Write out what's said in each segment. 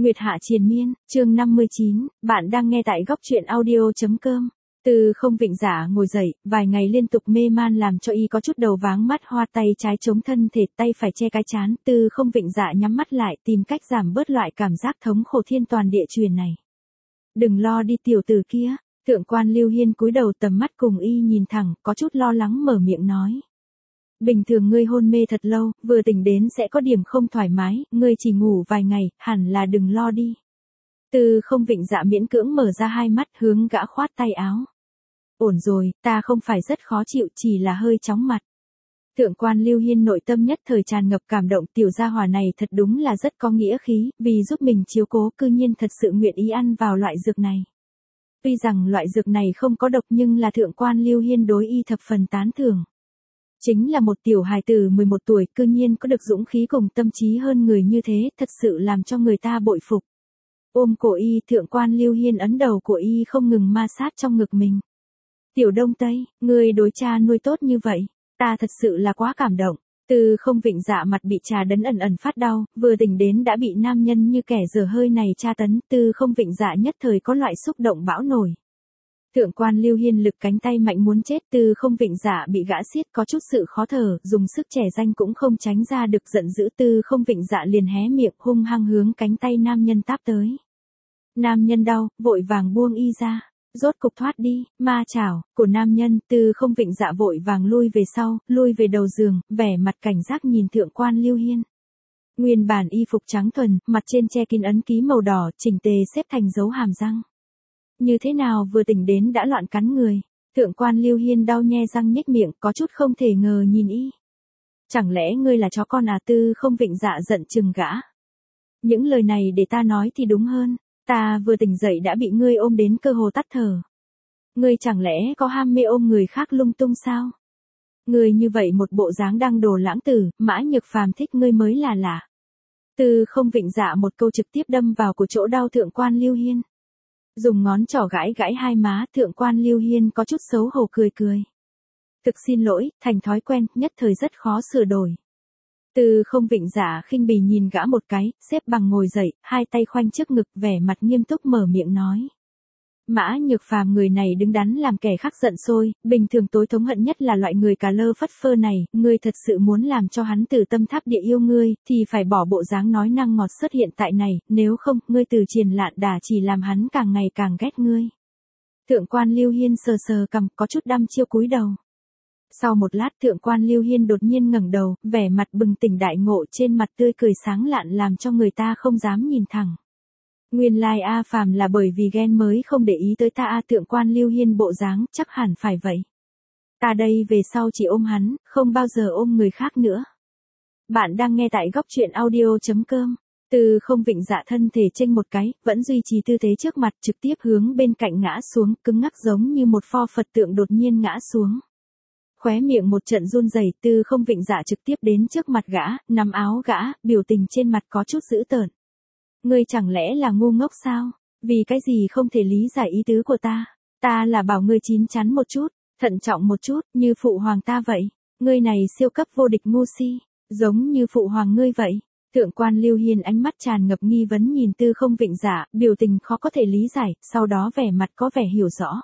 Nguyệt Hạ Triền Miên, chương 59, bạn đang nghe tại góc truyện audio.com. Từ không vịnh giả ngồi dậy, vài ngày liên tục mê man làm cho y có chút đầu váng mắt hoa, tay trái chống thân thể, tay phải che cái trán. Từ không vịnh dạ nhắm mắt lại, tìm cách giảm bớt loại cảm giác thống khổ thiên toàn địa truyền này. Đừng lo đi tiểu tử kia. Thượng quan Lưu Hiên cúi đầu, tầm mắt cùng y nhìn thẳng, có chút lo lắng mở miệng nói. Bình thường ngươi hôn mê thật lâu, vừa tỉnh đến sẽ có điểm không thoải mái, ngươi chỉ ngủ vài ngày, hẳn là đừng lo đi. Từ không vịnh dạ miễn cưỡng mở ra hai mắt, hướng gã khoát tay áo. Ổn rồi, ta không phải rất khó chịu, chỉ là hơi chóng mặt. Thượng quan Lưu Hiên nội tâm nhất thời tràn ngập cảm động, tiểu gia hỏa này thật đúng là rất có nghĩa khí, vì giúp mình chiếu cố cư nhiên thật sự nguyện ý ăn vào loại dược này. Tuy rằng loại dược này không có độc nhưng là thượng quan Lưu Hiên đối y thập phần tán thưởng. Chính là một tiểu hài tử 11 tuổi cư nhiên có được dũng khí cùng tâm trí hơn người như thế, thật sự làm cho người ta bội phục. Ôm cổ y, thượng quan Lưu Hiên ấn đầu của y không ngừng ma sát trong ngực mình. Tiểu Đông Tây, ngươi đối cha nuôi tốt như vậy, ta thật sự là quá cảm động. Từ không vịnh dạ mặt bị trà đấn ẩn ẩn phát đau, vừa tỉnh đến đã bị nam nhân như kẻ dở hơi này tra tấn, từ không vịnh dạ nhất thời có loại xúc động bão nổi. Thượng quan Lưu Hiên lực cánh tay mạnh muốn chết, từ không vịnh dạ bị gã siết có chút sự khó thở, dùng sức trẻ danh cũng không tránh ra được, giận dữ từ không vịnh dạ liền hé miệng hung hăng hướng cánh tay nam nhân táp tới. Nam nhân đau, vội vàng buông y ra. Rốt cục thoát đi, ma chảo của nam nhân, từ không vịnh dạ vội vàng lui về sau, lui về đầu giường, vẻ mặt cảnh giác nhìn thượng quan Lưu Hiên. Nguyên bản y phục trắng thuần, mặt trên che kín ấn ký màu đỏ, chỉnh tề xếp thành dấu hàm răng. Như thế nào vừa tỉnh đến đã loạn cắn người. Thượng quan Lưu Hiên đau nhe răng nhếch miệng, có chút không thể ngờ nhìn y. Chẳng lẽ ngươi là chó con à? Tư không vịnh dạ giận chừng gã. Những lời này để ta nói thì đúng hơn. Ta vừa tỉnh dậy đã bị ngươi ôm đến cơ hồ tắt thở. Ngươi chẳng lẽ có ham mê ôm người khác lung tung sao? Ngươi như vậy một bộ dáng đăng đồ lãng tử, Mã Nhược Phàm thích ngươi mới là lạ. Từ không vịnh dạ một câu trực tiếp đâm vào của chỗ đau thượng quan Lưu Hiên. Dùng ngón trỏ gãi gãi hai má, thượng quan Lưu Hiên có chút xấu hổ cười cười. Thực xin lỗi, thành thói quen, nhất thời rất khó sửa đổi. Từ không vịnh dạ khinh bỉ nhìn gã một cái, xếp bằng ngồi dậy, hai tay khoanh trước ngực, vẻ mặt nghiêm túc mở miệng nói. Mã Nhược Phàm người này đứng đắn làm kẻ khác giận sôi, bình thường tối thống hận nhất là loại người cà lơ phất phơ này, ngươi thật sự muốn làm cho hắn từ tâm tháp địa yêu ngươi, thì phải bỏ bộ dáng nói năng ngọt sớt hiện tại này, nếu không, ngươi từ triền lạn đà chỉ làm hắn càng ngày càng ghét ngươi. Thượng quan Lưu Hiên sờ sờ cằm, có chút đăm chiêu cúi đầu. Sau một lát thượng quan Lưu Hiên đột nhiên ngẩng đầu, vẻ mặt bừng tỉnh đại ngộ, trên mặt tươi cười sáng lạn làm cho người ta không dám nhìn thẳng. Nguyên lai A Phàm là bởi vì ghen mới không để ý tới ta a. Thượng quan Lưu Hiên bộ dáng, chắc hẳn phải vậy. Ta đây về sau chỉ ôm hắn, không bao giờ ôm người khác nữa. Bạn đang nghe tại góc truyện audio.com. Từ không vịnh dạ thân thể chênh một cái, vẫn duy trì tư thế trước mặt, trực tiếp hướng bên cạnh ngã xuống, cứng ngắc giống như một pho Phật tượng đột nhiên ngã xuống. Khóe miệng một trận run rẩy, từ không vịnh dạ trực tiếp đến trước mặt gã, nắm áo gã, biểu tình trên mặt có chút dữ tợn. Ngươi chẳng lẽ là ngu ngốc sao? Vì cái gì không thể lý giải ý tứ của ta? Ta là bảo ngươi chín chắn một chút, thận trọng một chút, như phụ hoàng ta vậy. Ngươi này siêu cấp vô địch ngu si, giống như phụ hoàng ngươi vậy. Thượng quan Lưu Hiên ánh mắt tràn ngập nghi vấn nhìn từ không vịnh dạ, biểu tình khó có thể lý giải, sau đó vẻ mặt có vẻ hiểu rõ.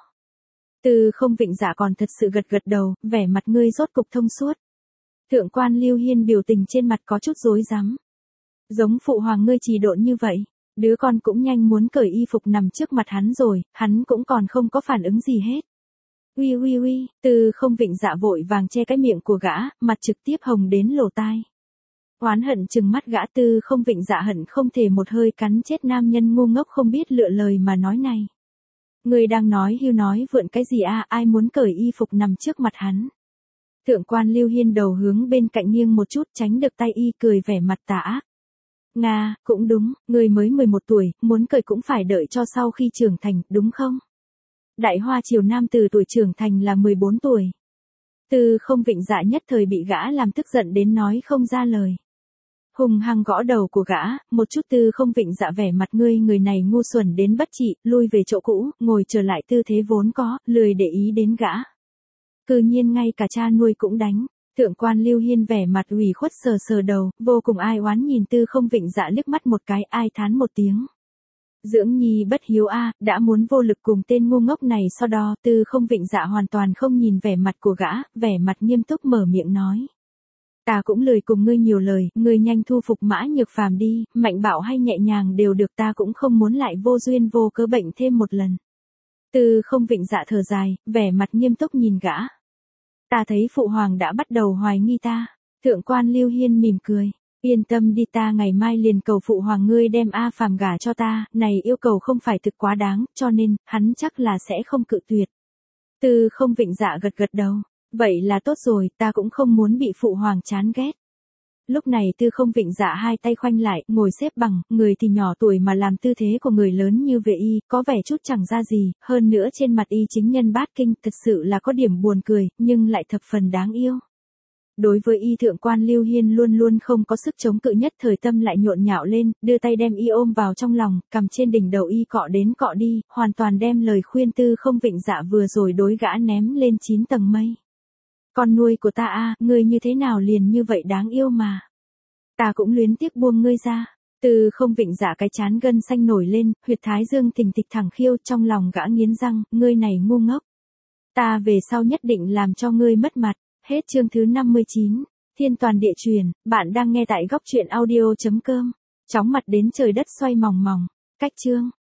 Từ không vịnh dạ còn thật sự gật gật đầu, vẻ mặt ngươi rốt cục thông suốt. Thượng quan Lưu Hiên biểu tình trên mặt có chút rối rắm. Giống phụ hoàng ngươi trì độn như vậy, đứa con cũng nhanh muốn cởi y phục nằm trước mặt hắn rồi, hắn cũng còn không có phản ứng gì hết. Uy uy uy, từ không vịnh dạ vội vàng che cái miệng của gã, mặt trực tiếp hồng đến lỗ tai. Oán hận trừng mắt gã, từ không vịnh dạ hận không thể một hơi cắn chết nam nhân ngu ngốc không biết lựa lời mà nói này. Ngươi đang nói hưu nói vượn cái gì a? Ai muốn cởi y phục nằm trước mặt hắn? Thượng quan Lưu Hiên đầu hướng bên cạnh nghiêng một chút, tránh được tay y, cười vẻ mặt tà ác. Nga, cũng đúng, ngươi mới 11 tuổi, muốn cởi cũng phải đợi cho sau khi trưởng thành, đúng không? Đại Hoa Triều nam từ tuổi trưởng thành là 14 tuổi. Từ không vịnh dạ nhất thời bị gã làm tức giận đến nói không ra lời. Hùng hăng gõ đầu của gã, một chút. Từ không vịnh dạ vẻ mặt ngươi người này ngu xuẩn đến bất trị, lui về chỗ cũ, ngồi trở lại tư thế vốn có, lười để ý đến gã. Cư nhiên ngay cả cha nuôi cũng đánh. Thượng quan Lưu Hiên vẻ mặt ủy khuất sờ sờ đầu, vô cùng ai oán nhìn Tư Không Vịnh Dạ liếc mắt một cái, ai thán một tiếng. Dưỡng nhi bất hiếu a, đã muốn vô lực cùng tên ngu ngốc này so đo. Tư Không Vịnh Dạ hoàn toàn không nhìn vẻ mặt của gã, vẻ mặt nghiêm túc mở miệng nói. Ta cũng lười cùng ngươi nhiều lời, ngươi nhanh thu phục Mã Nhược Phàm đi, mạnh bạo hay nhẹ nhàng đều được, ta cũng không muốn lại vô duyên vô cớ bệnh thêm một lần. Tư Không Vịnh Dạ thở dài, vẻ mặt nghiêm túc nhìn gã. Ta thấy phụ hoàng đã bắt đầu hoài nghi ta. Thượng quan Lưu Hiên mỉm cười. Yên tâm đi, ta ngày mai liền cầu phụ hoàng ngươi đem A Phàm gả cho ta, này yêu cầu không phải thực quá đáng, cho nên, hắn chắc là sẽ không cự tuyệt. Tư Không Vịnh Dạ gật gật đầu. Vậy là tốt rồi, ta cũng không muốn bị phụ hoàng chán ghét. Lúc này Tư Không Vịnh Dạ hai tay khoanh lại, ngồi xếp bằng, người thì nhỏ tuổi mà làm tư thế của người lớn như vệ y, có vẻ chút chẳng ra gì, hơn nữa trên mặt y chính nhân bát kinh, thật sự là có điểm buồn cười, nhưng lại thập phần đáng yêu. Đối với y, thượng quan Lưu Hiên luôn luôn không có sức chống cự, nhất thời tâm lại nhộn nhạo lên, đưa tay đem y ôm vào trong lòng, cầm trên đỉnh đầu y cọ đến cọ đi, hoàn toàn đem lời khuyên Tư Không Vịnh Dạ vừa rồi đối gã ném lên 9 tầng mây. Con nuôi của ta a, ngươi như thế nào liền như vậy đáng yêu mà. Ta cũng luyến tiếc buông ngươi ra. Tư Không Vịnh Dạ cái chán gân xanh nổi lên, huyệt thái dương thình thịch thẳng khiêu, trong lòng gã nghiến răng, ngươi này ngu ngốc. Ta về sau nhất định làm cho ngươi mất mặt. Hết chương thứ 59. Thiên toàn địa truyền, bạn đang nghe tại góc truyện audio.com. Chóng mặt đến trời đất xoay mòng mòng. Cách chương.